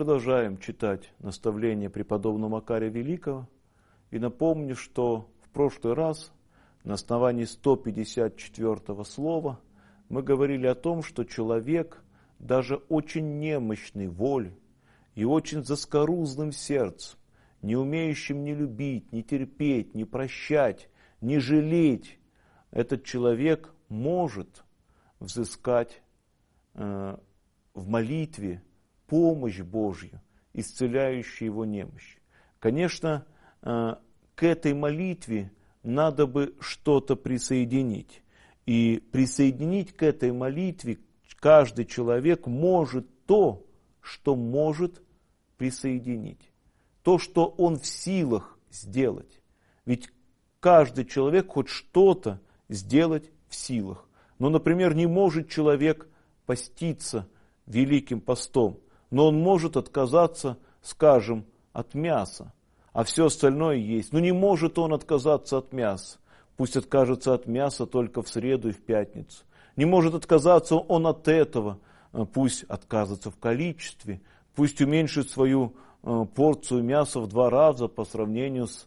продолжаем читать наставления преподобного Макария Великого. И напомню, что в прошлый раз на основании 154 слова мы говорили о том, что человек, даже очень немощный волей и очень заскорузлым сердцем, не умеющим не любить, не терпеть, не прощать, не жалеть, этот человек может взыскать в молитве помощь Божью, исцеляющую его немощь. Конечно, к этой молитве надо бы что-то присоединить. И присоединить к этой молитве каждый человек может то, что может присоединить. То, что он в силах сделать. Ведь каждый человек хоть что-то сделать в силах. Ну, например, не может человек поститься Великим постом, но он может отказаться, скажем, от мяса, а все остальное есть. Но не может он отказаться от мяса. Пусть откажется от мяса только в среду и в пятницу. Не может отказаться он от этого, пусть отказывается в количестве, пусть уменьшит свою порцию мяса в 2 раза по сравнению с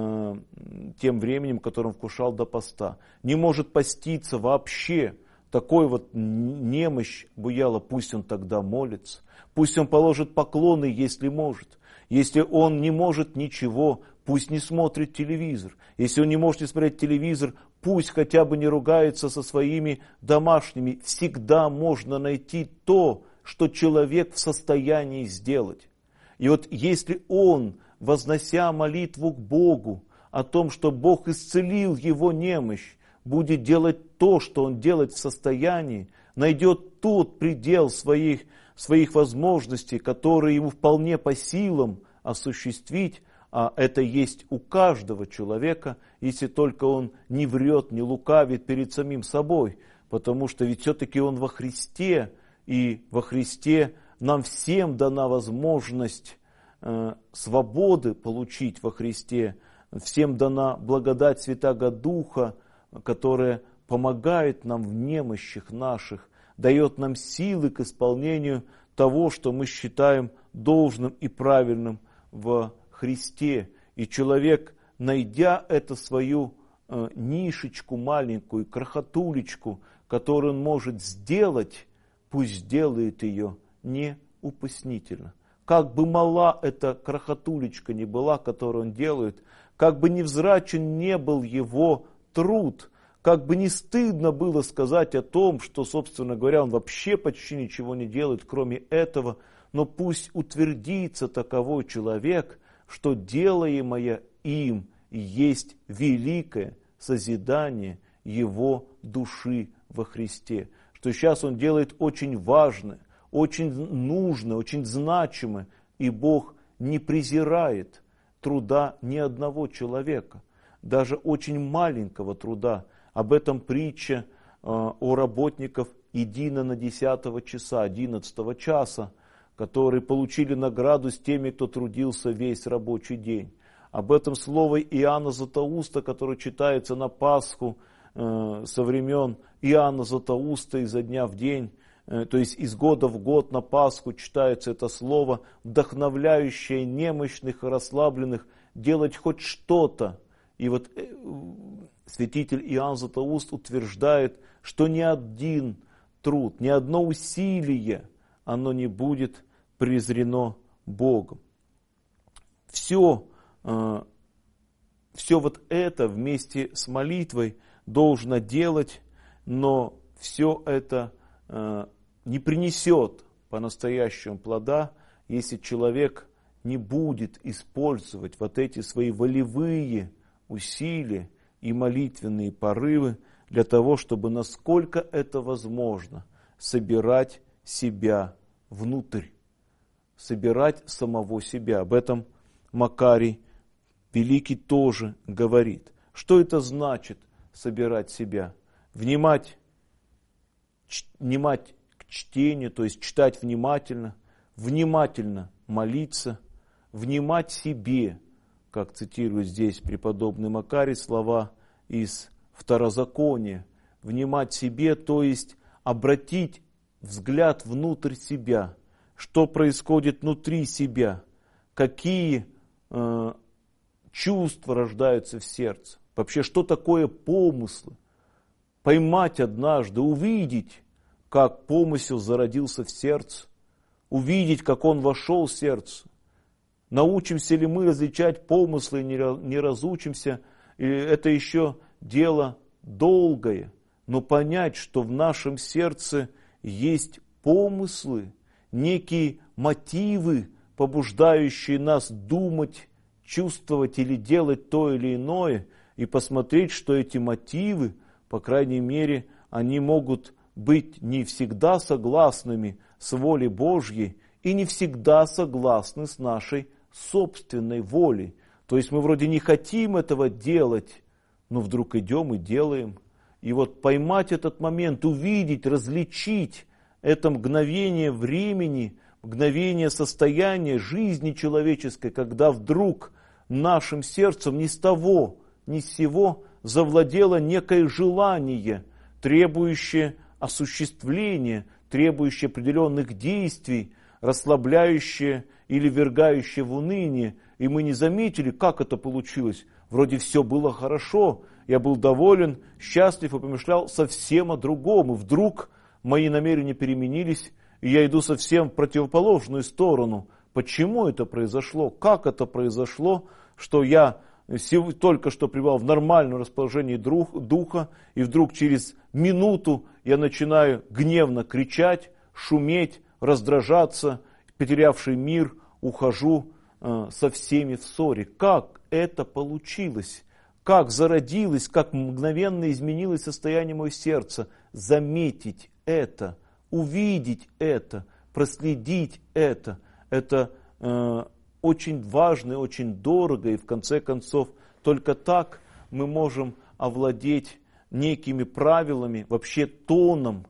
тем временем, которым вкушал до поста. Не может поститься вообще. Такой вот немощь буяла, пусть он тогда молится. Пусть он положит поклоны, если может. Если он не может ничего, пусть не смотрит телевизор. Если он не может не смотреть телевизор, пусть хотя бы не ругается со своими домашними. Всегда можно найти то, что человек в состоянии сделать. И вот если он, вознося молитву к Богу о том, что Бог исцелил его немощь, будет делать то, что он делать в состоянии, найдет тот предел своих возможностей, которые ему вполне по силам осуществить, а это есть у каждого человека, если только он не врет, не лукавит перед самим собой, потому что ведь все-таки он во Христе, и во Христе нам всем дана возможность свободы получить во Христе, всем дана благодать Святаго Духа, которая помогает нам в немощах наших, дает нам силы к исполнению того, что мы считаем должным и правильным в Христе. И человек, найдя эту свою нишечку маленькую, крохотулечку, которую он может сделать, пусть сделает ее неукоснительно. Как бы мала эта крохотулечка ни была, которую он делает, как бы невзрачен не был его труд, как бы не стыдно было сказать о том, что, собственно говоря, он вообще почти ничего не делает, кроме этого, но пусть утвердится таковой человек, что делаемое им есть великое созидание его души во Христе. Что сейчас он делает очень важное, очень нужное, очень значимое, и Бог не презирает труда ни одного человека, даже очень маленького труда. Об этом притча о работниках Едина на 10 часа, 11 часа, которые получили награду с теми, кто трудился весь рабочий день. Об этом слово Иоанна Златоуста, которое читается на Пасху со времен Иоанна Златоуста изо дня в день, то есть из года в год на Пасху читается это слово, вдохновляющее немощных и расслабленных делать хоть что-то. И вот святитель Иоанн Златоуст утверждает, что ни один труд, ни одно усилие, оно не будет презрено Богом. Все вот это вместе с молитвой должно делать, но все это не принесет по-настоящему плода, если человек не будет использовать вот эти свои волевые усилия и молитвенные порывы для того, чтобы, насколько это возможно, собирать себя внутрь, собирать самого себя. Об этом Макарий Великий тоже говорит. Что это значит собирать себя? Внимать к чтению, то есть читать внимательно, внимательно молиться, внимать себе, как цитирует здесь преподобный Макарий слова из Второзакония, внимать себе, то есть обратить взгляд внутрь себя, что происходит внутри себя, какие чувства рождаются в сердце. Вообще, что такое помыслы? Поймать однажды, увидеть, как помысел зародился в сердце, увидеть, как он вошел в сердце. Научимся ли мы различать помыслы, не разучимся, и это еще дело долгое. Но понять, что в нашем сердце есть помыслы, некие мотивы, побуждающие нас думать, чувствовать или делать то или иное, и посмотреть, что эти мотивы, по крайней мере, они могут быть не всегда согласными с волей Божьей и не всегда согласны с нашей собственной волей. То есть мы вроде не хотим этого делать, но вдруг идем и делаем. И вот поймать этот момент, увидеть, различить это мгновение времени, мгновение состояния жизни человеческой, когда вдруг нашим сердцем ни с того, ни с сего завладело некое желание, требующее осуществления, требующее определенных действий, расслабляющее или ввергающее в уныние. И мы не заметили, как это получилось. Вроде все было хорошо, я был доволен, счастлив и помышлял совсем о другом. И вдруг мои намерения переменились, и я иду совсем в противоположную сторону. Почему это произошло? Как это произошло, что я только что пребывал в нормальном расположении духа, и вдруг через минуту я начинаю гневно кричать, шуметь, раздражаться, потерявший мир, ухожу со всеми в ссоре. Как это получилось? Как зародилось, как мгновенно изменилось состояние моего сердца? Заметить это, увидеть это, проследить это. Это очень важно и очень дорого, и в конце концов только так мы можем овладеть некими правилами, вообще тоном,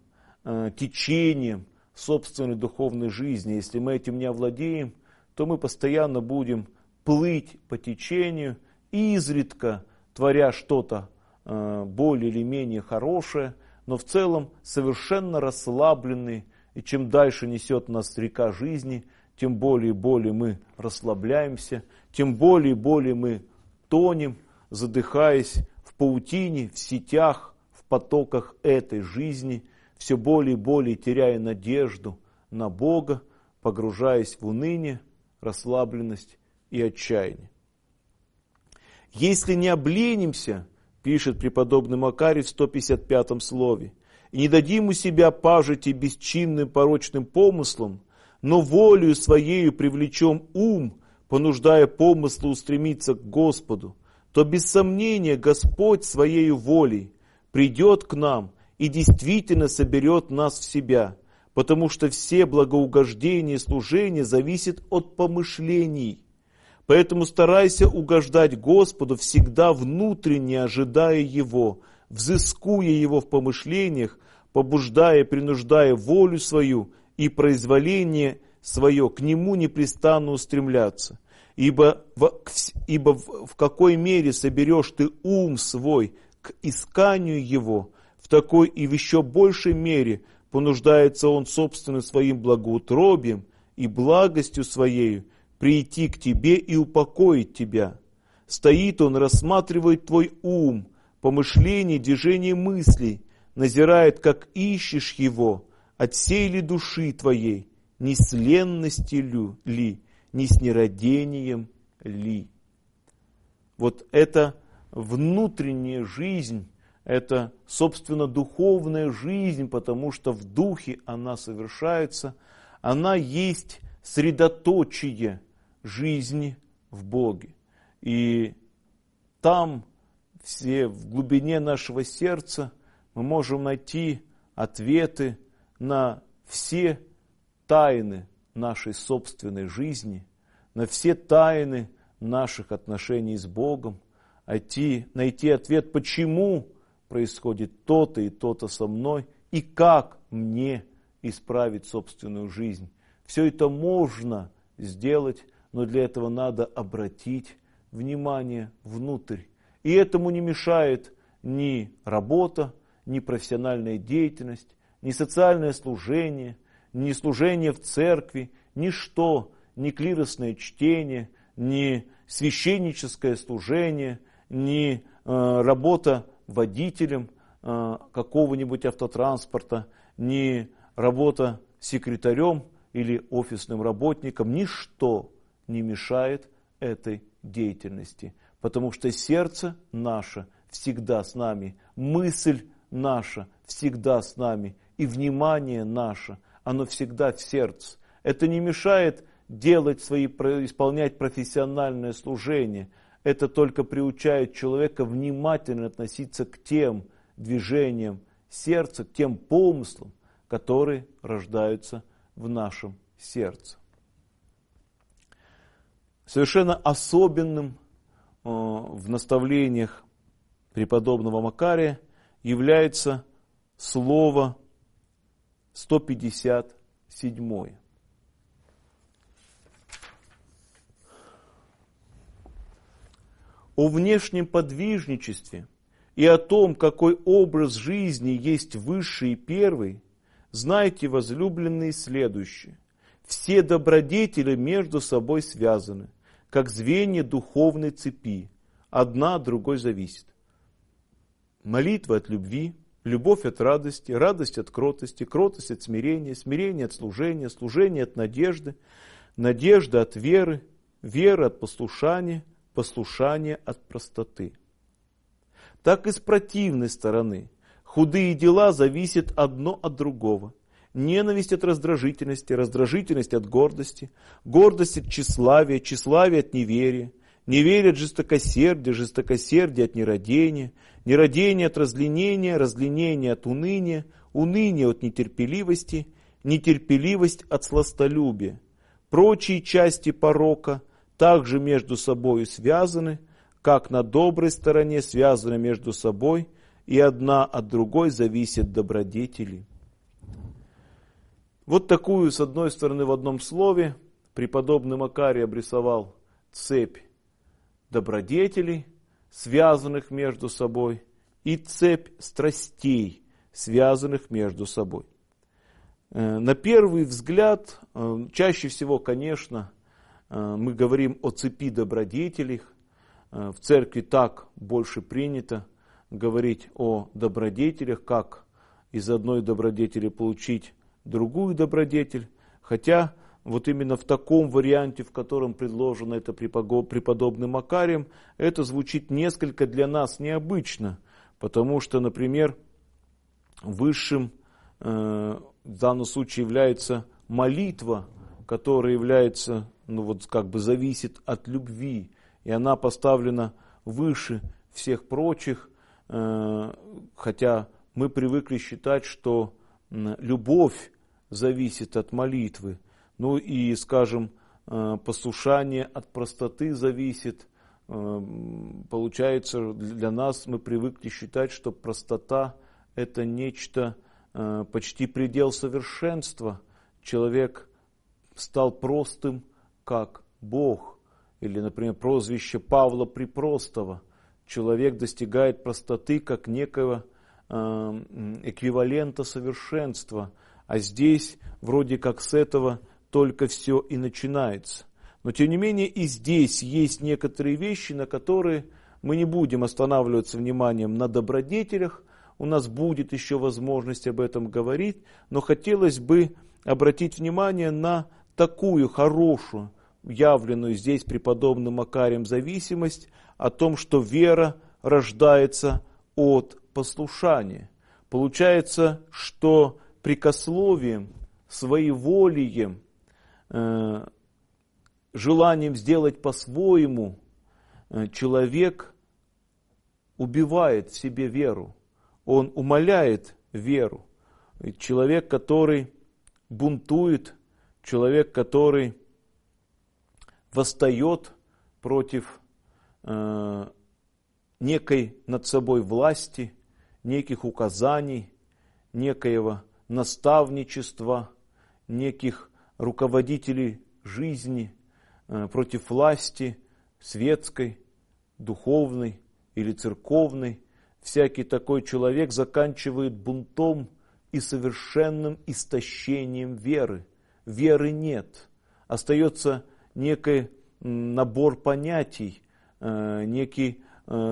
течением собственной духовной жизни. Если мы этим не овладеем, то мы постоянно будем плыть по течению, изредка творя что-то более или менее хорошее, но в целом совершенно расслабленные. И чем дальше несет нас река жизни, тем более и более мы расслабляемся, тем более и более мы тонем, задыхаясь в паутине, в сетях, в потоках этой жизни, все более и более теряя надежду на Бога, погружаясь в уныние, расслабленность и отчаяние. Если не обленимся, пишет преподобный Макарий в 155 слове, и не дадим у себя пажити бесчинным порочным помыслам, но волею своею привлечем ум, понуждая помыслы устремиться к Господу, то без сомнения Господь своею волей придет к нам и действительно соберет нас в себя, потому что все благоугождения и служения зависят от помышлений. Поэтому старайся угождать Господу, всегда внутренне ожидая Его, взыскуя Его в помышлениях, побуждая и принуждая волю свою и произволение свое к Нему непрестанно устремляться. Ибо в какой мере соберешь ты ум свой к исканию Его, в такой и в еще большей мере понуждается он собственным своим благоутробием и благостью своею прийти к тебе и упокоить тебя. Стоит он, рассматривает твой ум, помышления, движения мыслей, назирает, как ищешь его, от сей ли души твоей, ни с ленностью ли, ни с нерадением ли. Вот это внутренняя жизнь, это, собственно, духовная жизнь, потому что в духе она совершается, она есть средоточие жизни в Боге. И там, в глубине нашего сердца, мы можем найти ответы на все тайны нашей собственной жизни, на все тайны наших отношений с Богом, найти ответ, почему происходит то-то и то-то со мной, и как мне исправить собственную жизнь. Все это можно сделать, но для этого надо обратить внимание внутрь. И этому не мешает ни работа, ни профессиональная деятельность, ни социальное служение, ни служение в церкви, ничто, ни клиросное чтение, ни священническое служение, ни работа водителем какого-нибудь автотранспорта, ни работа секретарем или офисным работником, ничто не мешает этой деятельности, потому что сердце наше всегда с нами, мысль наша всегда с нами, и внимание наше, оно всегда в сердце. Это не мешает исполнять профессиональное служение. Это только приучает человека внимательно относиться к тем движениям сердца, к тем помыслам, которые рождаются в нашем сердце. Совершенно особенным в наставлениях преподобного Макария является слово 157. О внешнем подвижничестве и о том, какой образ жизни есть высший и первый, знайте, возлюбленные, следующее. Все добродетели между собой связаны, как звенья духовной цепи, одна от другой зависит. Молитва от любви, любовь от радости, радость от кротости, кротость от смирения, смирение от служения, служение от надежды, надежда от веры, вера от послушания, послушание от простоты. Так и с противной стороны худые дела зависят одно от другого. Ненависть от раздражительности, раздражительность от гордости, гордость от тщеславия, тщеславие от неверия, неверие от жестокосердия, жестокосердие от нерадения, нерадение от разленения, разленение от уныния, уныние от нетерпеливости, нетерпеливость от сластолюбия. Прочие части порока также между собой связаны, как на доброй стороне связаны между собой, и одна от другой зависят добродетели. Вот такую, с одной стороны, в одном слове преподобный Макарий обрисовал цепь добродетелей, связанных между собой, и цепь страстей, связанных между собой. На первый взгляд, чаще всего, конечно, мы говорим о цепи добродетелей. В церкви так больше принято говорить о добродетелях, как из одной добродетели получить другую добродетель, хотя вот именно в таком варианте, в котором предложено это преподобным Макарием, это звучит несколько для нас необычно, потому что, например, высшим в данном случае является молитва, которая является, зависит от любви, и она поставлена выше всех прочих, хотя мы привыкли считать, что любовь зависит от молитвы. Ну и, скажем, послушание от простоты зависит. Получается, для нас мы привыкли считать, что простота – это нечто, почти предел совершенства. Человек стал простым, как Бог. Или, например, прозвище Павла Припростого. Человек достигает простоты как некого эквивалента совершенства. А здесь вроде как с этого только все и начинается. Но тем не менее и здесь есть некоторые вещи, на которые мы не будем останавливаться вниманием на добродетелях. У нас будет еще возможность об этом говорить. Но хотелось бы обратить внимание на такую хорошую, явленную здесь преподобным Макарием зависимость о том, что вера рождается от послушания. Получается, что прикословием, своеволием, желанием сделать по-своему, человек убивает в себе веру. Он умаляет веру. Ведь человек, который бунтует, человек, который восстает против некой над собой власти, неких указаний, некоего наставничества, неких руководителей жизни, против власти светской, духовной или церковной. Всякий такой человек заканчивает бунтом и совершенным истощением веры. Веры нет. остается некий набор понятий, некий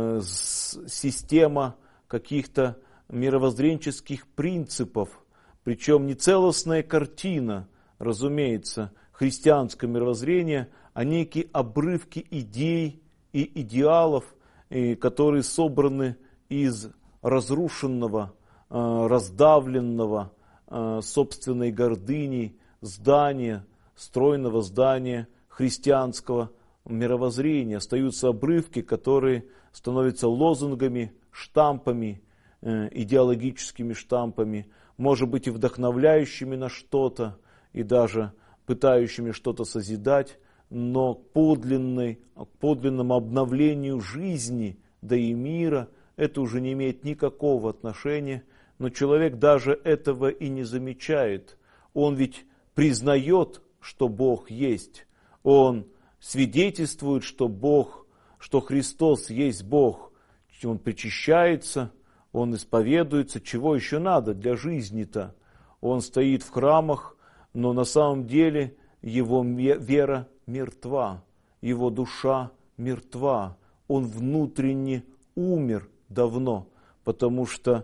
система каких-то мировоззренческих принципов, причем не целостная картина, разумеется, христианское мировоззрение, а некие обрывки идей и идеалов, которые собраны из разрушенного, раздавленного собственной гордыней здания, стройного здания христианского мировоззрения. Остаются обрывки, которые становятся лозунгами, штампами, идеологическими штампами, может быть и вдохновляющими на что-то, и даже пытающими что-то созидать, но к подлинному обновлению жизни, да и мира, это уже не имеет никакого отношения, но человек даже этого и не замечает. Он ведь признает, что Бог есть, он свидетельствует, что Христос есть Бог, он причащается, он исповедуется, чего еще надо для жизни-то? Он стоит в храмах, но на самом деле его вера мертва, его душа мертва, он внутренне умер давно, потому что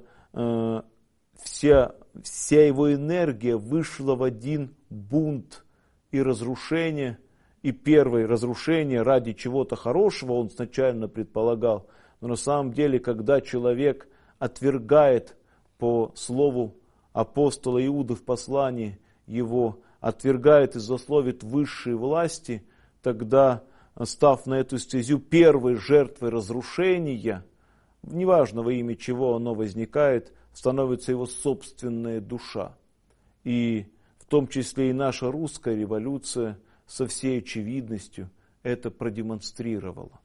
вся его энергия вышла в один бунт и разрушение. И первое разрушение ради чего-то хорошего он сначала предполагал, но на самом деле, когда человек отвергает по слову апостола Иуды в послании его, отвергает и злословит высшие власти, тогда, став на эту стезю первой жертвой разрушения, неважно во имя чего оно возникает, становится его собственная душа. И в том числе и наша русская революция со всей очевидностью это продемонстрировала.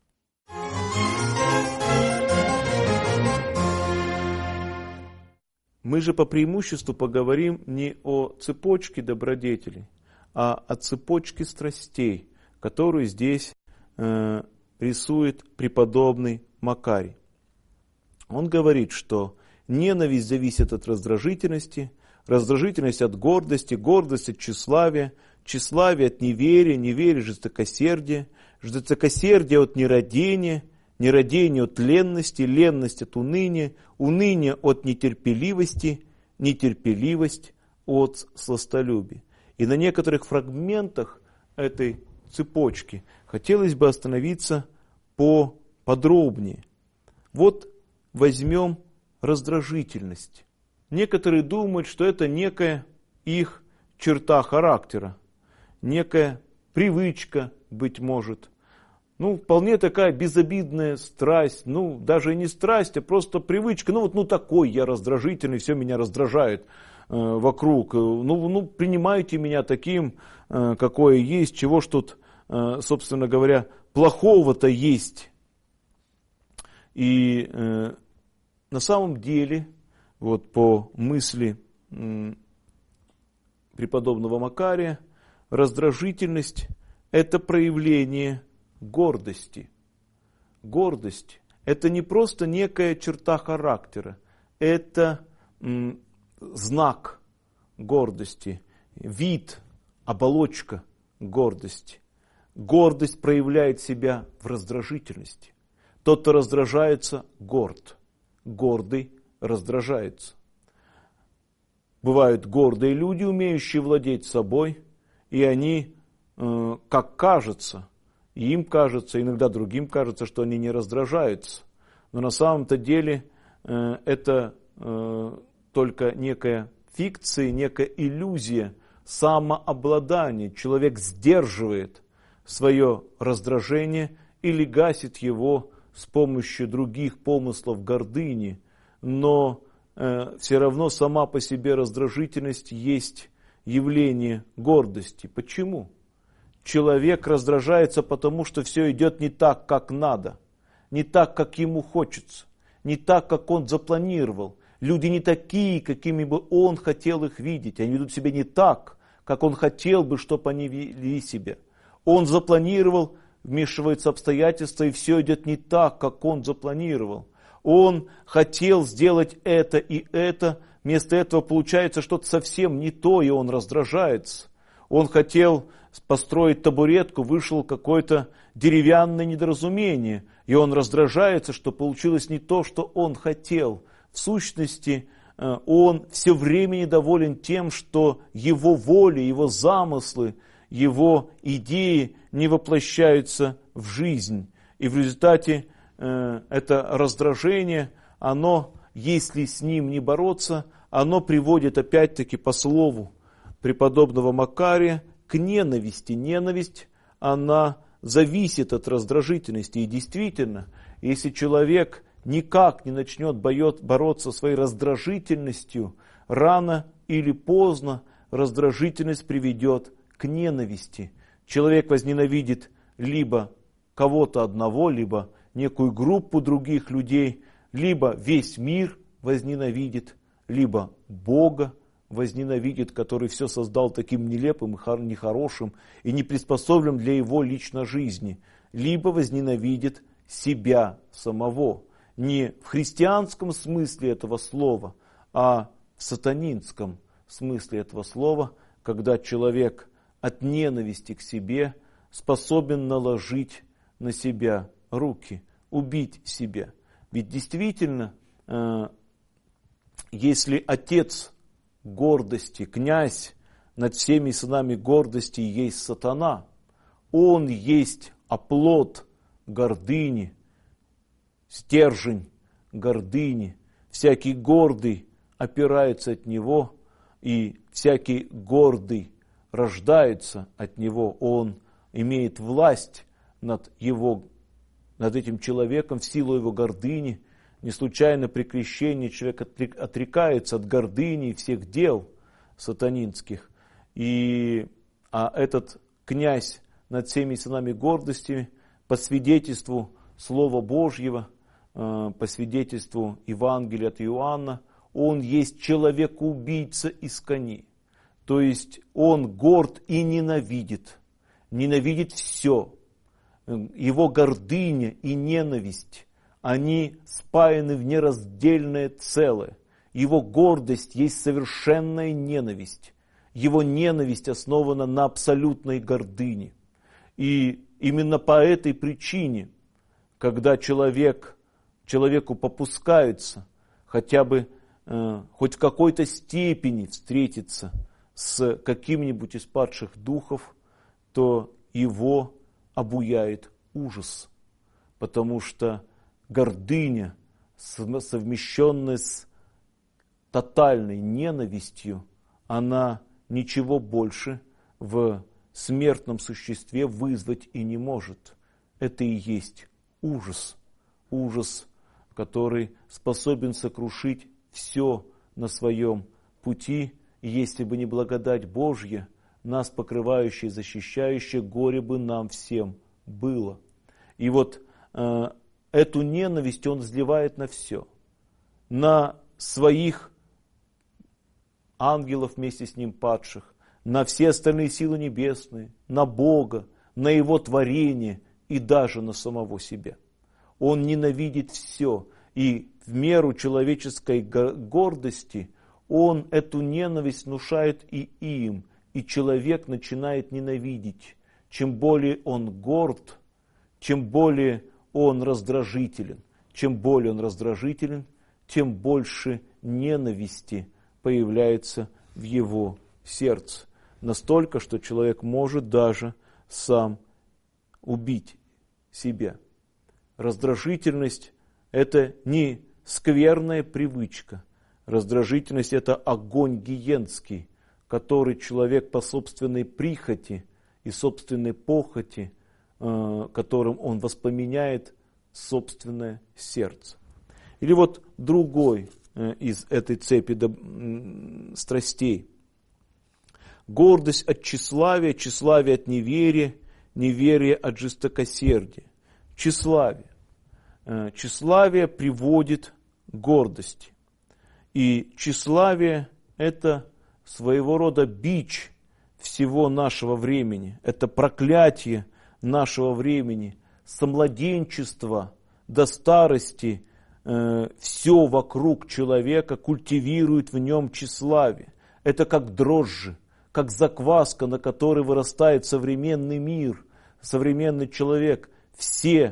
Мы же по преимуществу поговорим не о цепочке добродетелей, а о цепочке страстей, которую здесь рисует преподобный Макарий. Он говорит, что ненависть зависит от раздражительности, раздражительность от гордости, гордость от тщеславия, тщеславие от неверия, неверие жестокосердия, жестокосердие от нерадения, нерадение от ленности, ленность от уныния, уныние от нетерпеливости, нетерпеливость от сластолюбия. И на некоторых фрагментах этой цепочки хотелось бы остановиться поподробнее. Вот возьмем раздражительность. Некоторые думают, что это некая их черта характера, некая привычка, быть может. Вполне такая безобидная страсть, даже не страсть, а просто привычка. Такой я раздражительный, все меня раздражает вокруг. Принимайте меня таким, какое есть, чего ж тут, собственно говоря, плохого-то есть. И на самом деле, вот по мысли преподобного Макария, раздражительность – это проявление гордости. Гордость – это не просто некая черта характера, это знак гордости, вид, оболочка гордости. Гордость проявляет себя в раздражительности. Тот, кто раздражается, горд. Гордый раздражается. Бывают гордые люди, умеющие владеть собой, и они, как кажется, им кажется, иногда другим кажется, что они не раздражаются. Но на самом-то деле это только некая фикция, некая иллюзия самообладания. Человек сдерживает свое раздражение или гасит его с помощью других помыслов гордыни, но все равно сама по себе раздражительность есть явление гордости. Почему? Человек раздражается, потому что все идет не так, как надо, не так, как ему хочется, не так, как он запланировал. Люди не такие, какими бы он хотел их видеть. Они ведут себя не так, как он хотел бы, чтобы они вели себя. Он запланировал, вмешиваются обстоятельства, и все идет не так, как он запланировал. Он хотел сделать это и это, вместо этого получается что-то совсем не то, и он раздражается. Он хотел построить табуретку, вышло какое-то деревянное недоразумение, и он раздражается, что получилось не то, что он хотел. В сущности, он все время недоволен тем, что его воля, его замыслы, его идеи не воплощаются в жизнь. И в результате это раздражение, оно, если с ним не бороться, оно приводит опять-таки по слову преподобного Макария к ненависти. Ненависть, она зависит от раздражительности. И действительно, если человек никак не начнет бороться своей раздражительностью, рано или поздно раздражительность приведет к ненависти. Человек возненавидит либо кого-то одного, либо некую группу других людей, либо весь мир возненавидит, либо Бога возненавидит, который все создал таким нелепым и нехорошим и не приспособлен для его личной жизни, либо возненавидит себя самого. Не в христианском смысле этого слова, а в сатанинском смысле этого слова, когда человек от ненависти к себе способен наложить на себя руки, убить себя. Ведь действительно, если отец гордости, князь над всеми сынами гордости есть сатана, он есть оплот гордыни, стержень гордыни. Всякий гордый опирается от него, и всякий гордый рождается от него. Он имеет власть над этим человеком в силу его гордыни. Не случайно при крещении человек отрекается от гордыни и всех дел сатанинских. А этот князь над всеми сынами гордости по свидетельству Слова Божьего, по свидетельству Евангелия от Иоанна, он есть человек-убийца из коней. То есть он горд и ненавидит все. Его гордыня и ненависть, они спаяны в нераздельное целое. Его гордость есть совершенная ненависть. Его ненависть основана на абсолютной гордыне. И именно по этой причине, когда человеку попускается хотя бы хоть в какой-то степени встретиться с каким-нибудь из падших духов, то его обуяет ужас, потому что гордыня, совмещенная с тотальной ненавистью, она ничего больше в смертном существе вызвать и не может. Это и есть ужас. Ужас, который способен сокрушить все на своем пути. И если бы не благодать Божья, нас покрывающая и защищающая, горе бы нам всем было. И вот эту ненависть он изливает на все. На своих ангелов вместе с ним падших, на все остальные силы небесные, на Бога, на Его творение и даже на самого себя. Он ненавидит все. И в меру человеческой гордости он эту ненависть внушает и им. И человек начинает ненавидеть. Чем более он горд, чем более он раздражителен. Чем более он раздражителен, тем больше ненависти появляется в его сердце. Настолько, что человек может даже сам убить себя. Раздражительность – это не скверная привычка. Раздражительность – это огонь гиенский, который человек по собственной прихоти и собственной похоти, которым он воспламеняет собственное сердце. Или вот другой из этой цепи страстей. Гордость от тщеславия, тщеславие от неверия, неверие от жестокосердия. Тщеславие. Тщеславие приводит к гордости. И тщеславие – это своего рода бич всего нашего времени. Это проклятие нашего времени. Со младенчества до старости все вокруг человека культивирует в нем тщеславие. Это как дрожжи, как закваска, на которой вырастает современный мир, современный человек. Все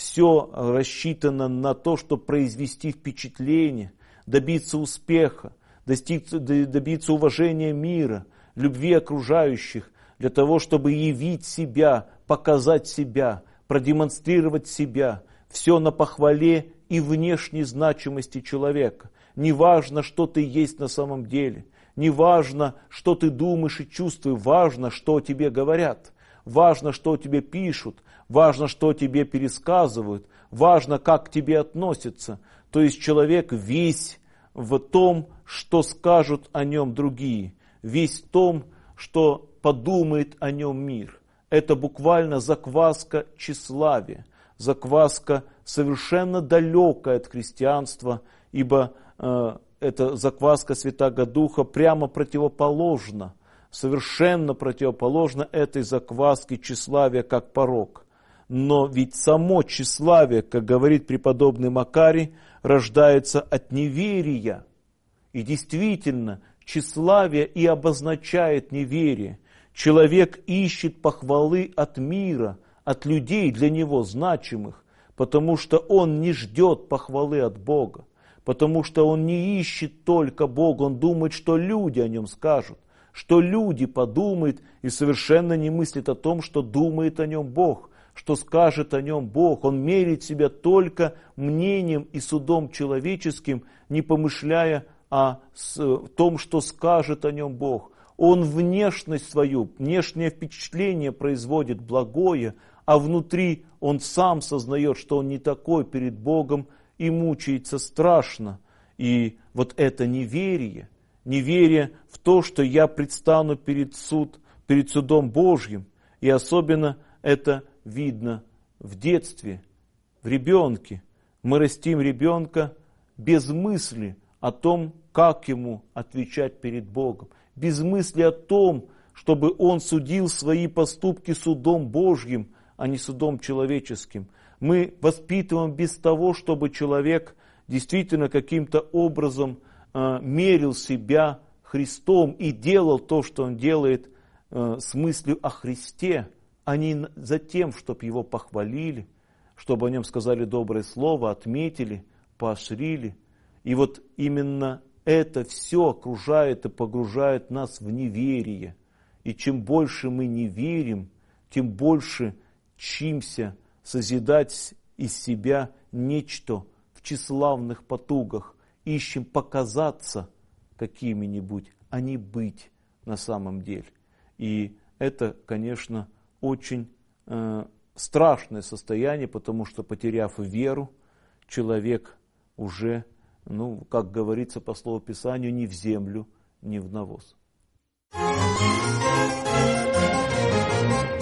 рассчитано на то, чтобы произвести впечатление, добиться успеха, добиться уважения мира, любви окружающих, для того, чтобы явить себя, показать себя, продемонстрировать себя. Все на похвале и внешней значимости человека. Неважно, что ты есть на самом деле. Неважно, что ты думаешь и чувствуешь. Важно, что тебе говорят. Важно, что тебе пишут. Важно, что тебе пересказывают. Важно, как к тебе относятся. То есть человек весь в том, что скажут о нем другие. Весь в том, что подумает о нем мир. Это буквально закваска тщеславия. Закваска совершенно далекая от христианства, ибо эта закваска Святаго Духа прямо противоположна, совершенно противоположна этой закваске тщеславия как порок. Но ведь само тщеславие, как говорит преподобный Макарий, рождается от неверия. И действительно, тщеславие и обозначает неверие. Человек ищет похвалы от мира, от людей для него значимых, потому что он не ждет похвалы от Бога, потому что он не ищет только Бога, он думает, что люди о нем скажут, что люди подумают, и совершенно не мыслит о том, что думает о нем Бог, что скажет о нем Бог. Он мерит себя только мнением и судом человеческим, не помышляя о том, что скажет о нем Бог. Он внешность свою, внешнее впечатление производит благое, а внутри он сам сознает, что он не такой перед Богом, и мучается страшно. И вот это неверие в то, что я предстану перед судом Божьим, и особенно это видно в детстве, в ребенке. Мы растим ребенка без мысли о том, как ему отвечать перед Богом, без мысли о том, чтобы он судил свои поступки судом Божьим, а не судом человеческим. Мы воспитываем без того, чтобы человек действительно каким-то образом мерил себя Христом и делал то, что он делает с мыслью о Христе, а не за тем, чтобы его похвалили, чтобы о нем сказали доброе слово, отметили, поощрили. И вот именно это все окружает и погружает нас в неверие. И чем больше мы не верим, тем больше чимся созидать из себя нечто в тщеславных потугах. Ищем показаться какими-нибудь, а не быть на самом деле. И это, конечно, очень страшное состояние, потому что, потеряв веру, человек уже, как говорится по слову Писанию, ни в землю, ни в навоз.